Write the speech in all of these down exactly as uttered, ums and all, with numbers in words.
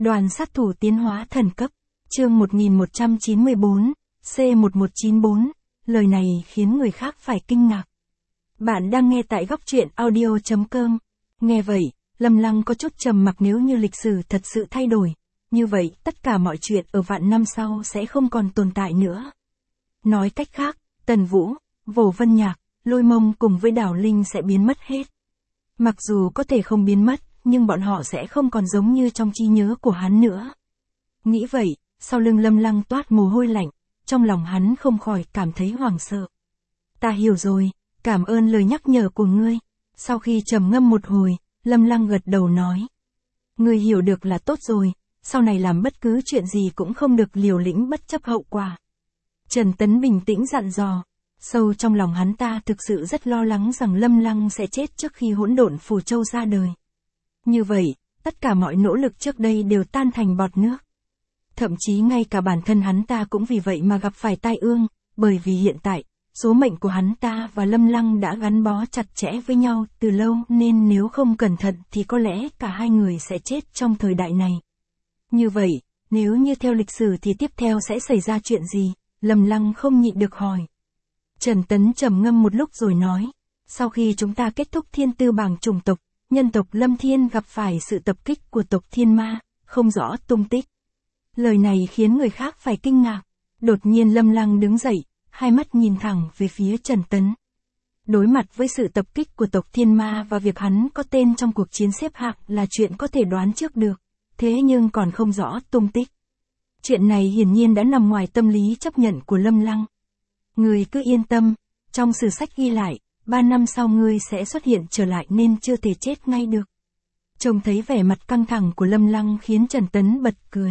Đoàn sát thủ tiến hóa thần cấp, chương một nghìn một trăm chín mươi tư, C một một chín tư, lời này khiến người khác phải kinh ngạc. Bạn đang nghe tại góc truyện audio chấm com. Nghe vậy, Lâm Lăng có chút trầm mặc. Nếu như lịch sử thật sự thay đổi, như vậy tất cả mọi chuyện ở vạn năm sau sẽ không còn tồn tại nữa. Nói cách khác, Tần Vũ, Vổ Vân Nhạc, Lôi Mông cùng với Đảo Linh sẽ biến mất hết. Mặc dù có thể không biến mất, nhưng bọn họ sẽ không còn giống như trong trí nhớ của hắn nữa. Nghĩ vậy, sau lưng Lâm Lăng toát mồ hôi lạnh, trong lòng hắn không khỏi cảm thấy hoảng sợ. Ta hiểu rồi, cảm ơn lời nhắc nhở của ngươi. Sau khi trầm ngâm một hồi, Lâm Lăng gật đầu nói. Ngươi hiểu được là tốt rồi, sau này làm bất cứ chuyện gì cũng không được liều lĩnh bất chấp hậu quả. Trần Tấn bình tĩnh dặn dò. Sâu trong lòng hắn ta thực sự rất lo lắng rằng Lâm Lăng sẽ chết trước khi hỗn độn phù châu ra đời. Như vậy, tất cả mọi nỗ lực trước đây đều tan thành bọt nước. Thậm chí ngay cả bản thân hắn ta cũng vì vậy mà gặp phải tai ương, bởi vì hiện tại, số mệnh của hắn ta và Lâm Lăng đã gắn bó chặt chẽ với nhau từ lâu, nên nếu không cẩn thận thì có lẽ cả hai người sẽ chết trong thời đại này. Như vậy, nếu như theo lịch sử thì tiếp theo sẽ xảy ra chuyện gì? Lâm Lăng không nhịn được hỏi. Trần Tấn trầm ngâm một lúc rồi nói, sau khi chúng ta kết thúc thiên tư bảng chủng tộc, nhân tộc Lâm Thiên gặp phải sự tập kích của tộc Thiên Ma, không rõ tung tích. Lời này khiến người khác phải kinh ngạc. Đột nhiên Lâm Lăng đứng dậy, hai mắt nhìn thẳng về phía Trần Tấn. Đối mặt với sự tập kích của tộc Thiên Ma và việc hắn có tên trong cuộc chiến xếp hạng là chuyện có thể đoán trước được, thế nhưng còn không rõ tung tích. Chuyện này hiển nhiên đã nằm ngoài tâm lý chấp nhận của Lâm Lăng. Ngươi cứ yên tâm, trong sử sách ghi lại, ba năm sau ngươi sẽ xuất hiện trở lại nên chưa thể chết ngay được. Trông thấy vẻ mặt căng thẳng của Lâm Lăng khiến Trần Tấn bật cười.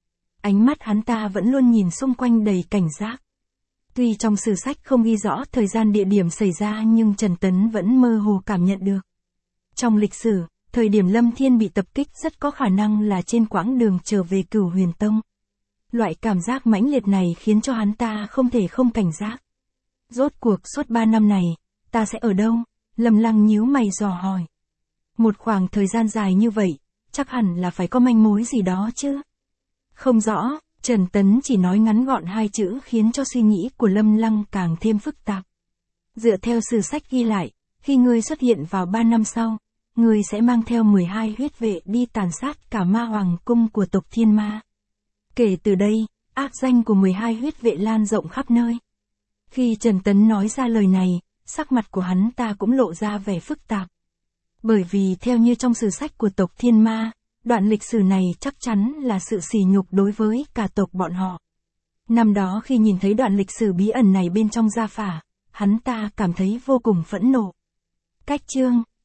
Ánh mắt hắn ta vẫn luôn nhìn xung quanh đầy cảnh giác. Tuy trong sử sách không ghi rõ thời gian địa điểm xảy ra nhưng Trần Tấn vẫn mơ hồ cảm nhận được. Trong lịch sử, thời điểm Lâm Thiên bị tập kích rất có khả năng là trên quãng đường trở về Cửu Huyền Tông. Loại cảm giác mãnh liệt này khiến cho hắn ta không thể không cảnh giác. Rốt cuộc suốt ba năm này, ta sẽ ở đâu? Lâm Lăng nhíu mày dò hỏi. Một khoảng thời gian dài như vậy, chắc hẳn là phải có manh mối gì đó chứ? Không rõ, Trần Tấn chỉ nói ngắn gọn hai chữ khiến cho suy nghĩ của Lâm Lăng càng thêm phức tạp. Dựa theo sử sách ghi lại, khi ngươi xuất hiện vào ba năm sau, ngươi sẽ mang theo mười hai huyết vệ đi tàn sát cả ma hoàng cung của tộc Thiên Ma. Kể từ đây, ác danh của mười hai huyết vệ lan rộng khắp nơi. Khi Trần Tấn nói ra lời này, sắc mặt của hắn ta cũng lộ ra vẻ phức tạp. Bởi vì theo như trong sử sách của tộc Thiên Ma, đoạn lịch sử này chắc chắn là sự sỉ nhục đối với cả tộc bọn họ. Năm đó khi nhìn thấy đoạn lịch sử bí ẩn này bên trong gia phả, hắn ta cảm thấy vô cùng phẫn nộ. Cách chương